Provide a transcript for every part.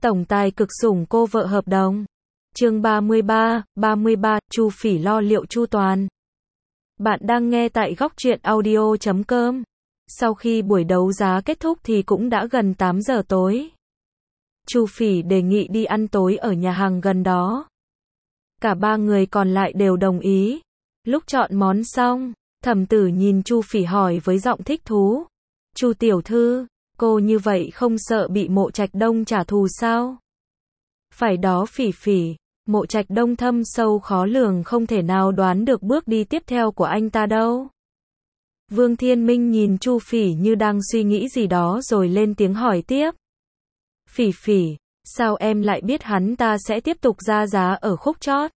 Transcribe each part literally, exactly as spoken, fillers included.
Tổng tài cực sủng cô vợ hợp đồng. Chương ba mươi ba, ba mươi ba, Chu Phỉ lo liệu chu toàn. Bạn đang nghe tại góc truyện audio chấm com. Sau khi buổi đấu giá kết thúc thì cũng đã gần tám giờ tối. Chu Phỉ đề nghị đi ăn tối ở nhà hàng gần đó. Cả ba người còn lại đều đồng ý. Lúc chọn món xong, Thẩm Tử nhìn Chu Phỉ hỏi với giọng thích thú. Chu tiểu thư, cô như vậy không sợ bị Mộ Trạch Đông trả thù sao? Phải đó Phỉ Phỉ, Mộ Trạch Đông thâm sâu khó lường, không thể nào đoán được bước đi tiếp theo của anh ta đâu. Vương Thiên Minh nhìn Chu Phỉ như đang suy nghĩ gì đó rồi lên tiếng hỏi tiếp. Phỉ Phỉ, sao em lại biết hắn ta sẽ tiếp tục ra giá ở khúc chót?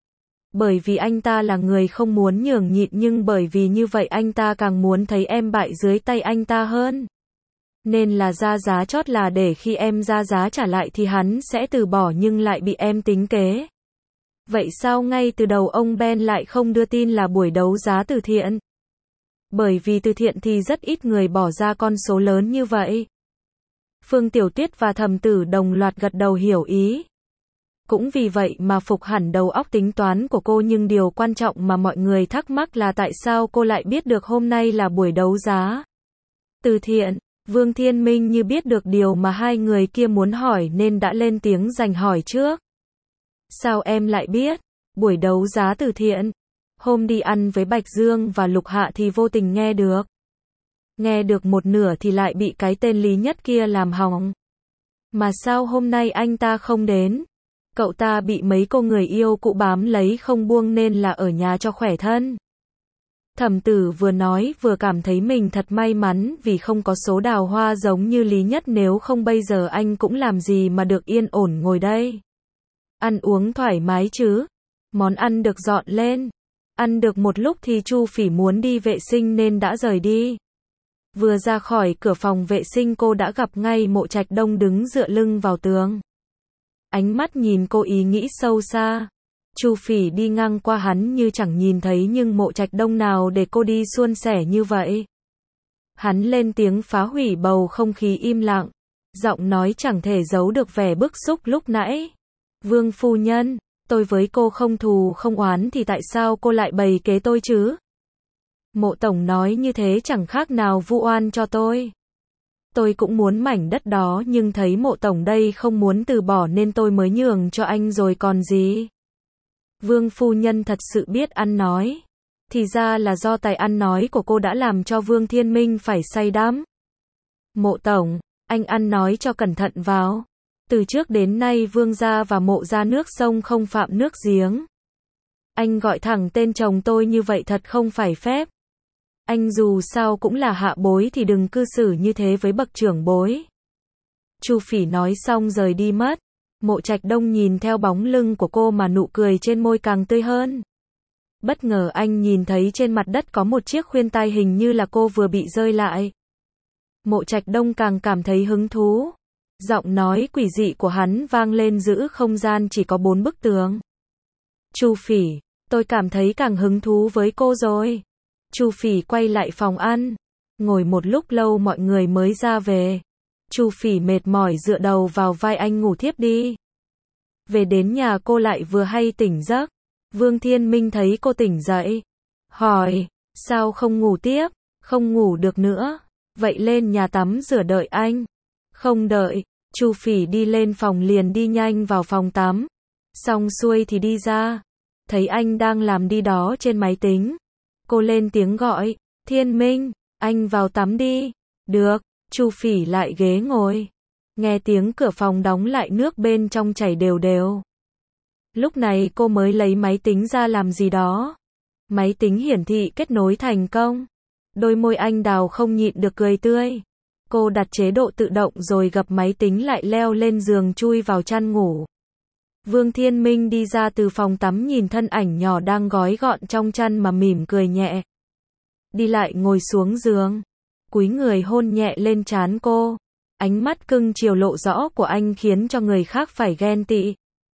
Bởi vì anh ta là người không muốn nhường nhịn, nhưng bởi vì như vậy anh ta càng muốn thấy em bại dưới tay anh ta hơn. Nên là ra giá chót là để khi em ra giá trả lại thì hắn sẽ từ bỏ, nhưng lại bị em tính kế. Vậy sao ngay từ đầu ông Ben lại không đưa tin là buổi đấu giá từ thiện? Bởi vì từ thiện thì rất ít người bỏ ra con số lớn như vậy. Phương Tiểu Tuyết và Thẩm Tử đồng loạt gật đầu hiểu ý. Cũng vì vậy mà phục hẳn đầu óc tính toán của cô, nhưng điều quan trọng mà mọi người thắc mắc là tại sao cô lại biết được hôm nay là buổi đấu giá từ thiện. Vương Thiên Minh như biết được điều mà hai người kia muốn hỏi nên đã lên tiếng giành hỏi trước. Sao em lại biết? Buổi đấu giá từ thiện. Hôm đi ăn với Bạch Dương và Lục Hạ thì vô tình nghe được. Nghe được một nửa thì lại bị cái tên Lý Nhất kia làm hỏng. Mà sao hôm nay anh ta không đến? Cậu ta bị mấy cô người yêu cũ bám lấy không buông nên là ở nhà cho khỏe thân. Thẩm Tử vừa nói vừa cảm thấy mình thật may mắn vì không có số đào hoa giống như Lý Nhất, nếu không bây giờ anh cũng làm gì mà được yên ổn ngồi đây. Ăn uống thoải mái chứ. Món ăn được dọn lên. Ăn được một lúc thì Chu Phỉ muốn đi vệ sinh nên đã rời đi. Vừa ra khỏi cửa phòng vệ sinh cô đã gặp ngay Mộ Trạch Đông đứng dựa lưng vào tường. Ánh mắt nhìn cô ý nghĩ sâu xa. Chu Phỉ đi ngang qua hắn như chẳng nhìn thấy, nhưng Mộ Trạch Đông nào để cô đi suôn sẻ như vậy. Hắn lên tiếng phá hủy bầu không khí im lặng. Giọng nói chẳng thể giấu được vẻ bức xúc lúc nãy. Vương phu nhân, tôi với cô không thù không oán thì tại sao cô lại bày kế tôi chứ? Mộ tổng nói như thế chẳng khác nào vu oan cho tôi. Tôi cũng muốn mảnh đất đó, nhưng thấy Mộ tổng đây không muốn từ bỏ nên tôi mới nhường cho anh rồi còn gì. Vương phu nhân thật sự biết ăn nói. Thì ra là do tài ăn nói của cô đã làm cho Vương Thiên Minh phải say đắm. Mộ tổng, anh ăn nói cho cẩn thận vào. Từ trước đến nay Vương gia và Mộ gia nước sông không phạm nước giếng. Anh gọi thẳng tên chồng tôi như vậy thật không phải phép. Anh dù sao cũng là hạ bối thì đừng cư xử như thế với bậc trưởng bối. Chu Phỉ nói xong rời đi mất. Mộ Trạch Đông nhìn theo bóng lưng của cô mà nụ cười trên môi càng tươi hơn. Bất ngờ anh nhìn thấy trên mặt đất có một chiếc khuyên tai, hình như là cô vừa bị rơi lại. Mộ Trạch Đông càng cảm thấy hứng thú. Giọng nói quỷ dị của hắn vang lên giữa không gian chỉ có bốn bức tường. Chu Phỉ, tôi cảm thấy càng hứng thú với cô rồi. Chu Phỉ quay lại phòng ăn. Ngồi một lúc lâu mọi người mới ra về. Chu Phỉ mệt mỏi dựa đầu vào vai anh ngủ thiếp đi. Về đến nhà cô lại vừa hay tỉnh giấc. Vương Thiên Minh thấy cô tỉnh dậy. Hỏi, sao không ngủ tiếp? Không ngủ được nữa. Vậy lên nhà tắm rửa đợi anh. Không đợi. Chu Phỉ đi lên phòng liền đi nhanh vào phòng tắm. Xong xuôi thì đi ra. Thấy anh đang làm đi đó trên máy tính. Cô lên tiếng gọi, Thiên Minh, anh vào tắm đi. Được. Chu Phỉ lại ghế ngồi. Nghe tiếng cửa phòng đóng lại, nước bên trong chảy đều đều. Lúc này cô mới lấy máy tính ra làm gì đó. Máy tính hiển thị kết nối thành công. Đôi môi anh đào không nhịn được cười tươi. Cô đặt chế độ tự động rồi gập máy tính lại, leo lên giường chui vào chăn ngủ. Vương Thiên Minh đi ra từ phòng tắm nhìn thân ảnh nhỏ đang gói gọn trong chăn mà mỉm cười nhẹ. Đi lại ngồi xuống giường. Cúi người hôn nhẹ lên trán cô. Ánh mắt cưng chiều lộ rõ của anh khiến cho người khác phải ghen tị.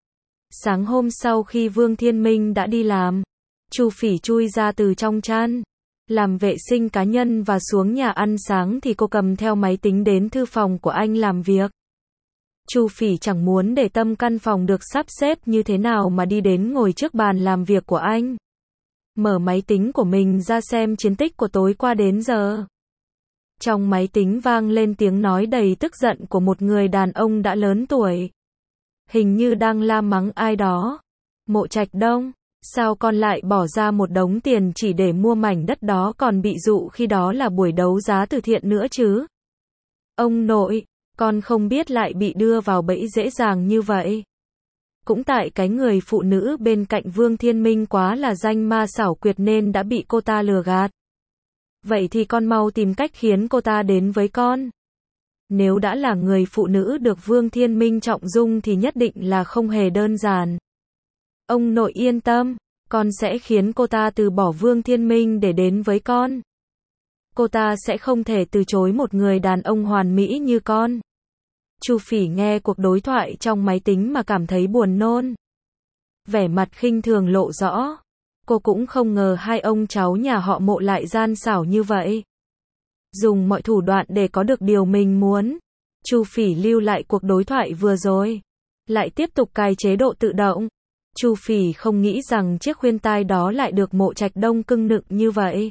Sáng hôm sau khi Vương Thiên Minh đã đi làm, Chu Phỉ chui ra từ trong chăn, làm vệ sinh cá nhân và xuống nhà ăn sáng thì cô cầm theo máy tính đến thư phòng của anh làm việc. Chu Phỉ chẳng muốn để tâm căn phòng được sắp xếp như thế nào mà đi đến ngồi trước bàn làm việc của anh. Mở máy tính của mình ra xem chiến tích của tối qua đến giờ. Trong máy tính vang lên tiếng nói đầy tức giận của một người đàn ông đã lớn tuổi. Hình như đang la mắng ai đó. Mộ Trạch Đông, sao con lại bỏ ra một đống tiền chỉ để mua mảnh đất đó còn bị dụ khi đó là buổi đấu giá từ thiện nữa chứ? Ông nội, con không biết lại bị đưa vào bẫy dễ dàng như vậy. Cũng tại cái người phụ nữ bên cạnh Vương Thiên Minh quá là danh ma xảo quyệt nên đã bị cô ta lừa gạt. Vậy thì con mau tìm cách khiến cô ta đến với con. Nếu đã là người phụ nữ được Vương Thiên Minh trọng dụng thì nhất định là không hề đơn giản. Ông nội yên tâm, con sẽ khiến cô ta từ bỏ Vương Thiên Minh để đến với con. Cô ta sẽ không thể từ chối một người đàn ông hoàn mỹ như con. Chu Phỉ nghe cuộc đối thoại trong máy tính mà cảm thấy buồn nôn. Vẻ mặt khinh thường lộ rõ. Cô cũng không ngờ hai ông cháu nhà họ Mộ lại gian xảo như vậy. Dùng mọi thủ đoạn để có được điều mình muốn. Chu Phỉ lưu lại cuộc đối thoại vừa rồi. Lại tiếp tục cài chế độ tự động. Chu Phỉ không nghĩ rằng chiếc khuyên tai đó lại được Mộ Trạch Đông cưng nựng như vậy.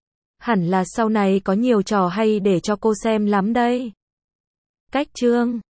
Hẳn là sau này có nhiều trò hay để cho cô xem lắm đây. Cách chương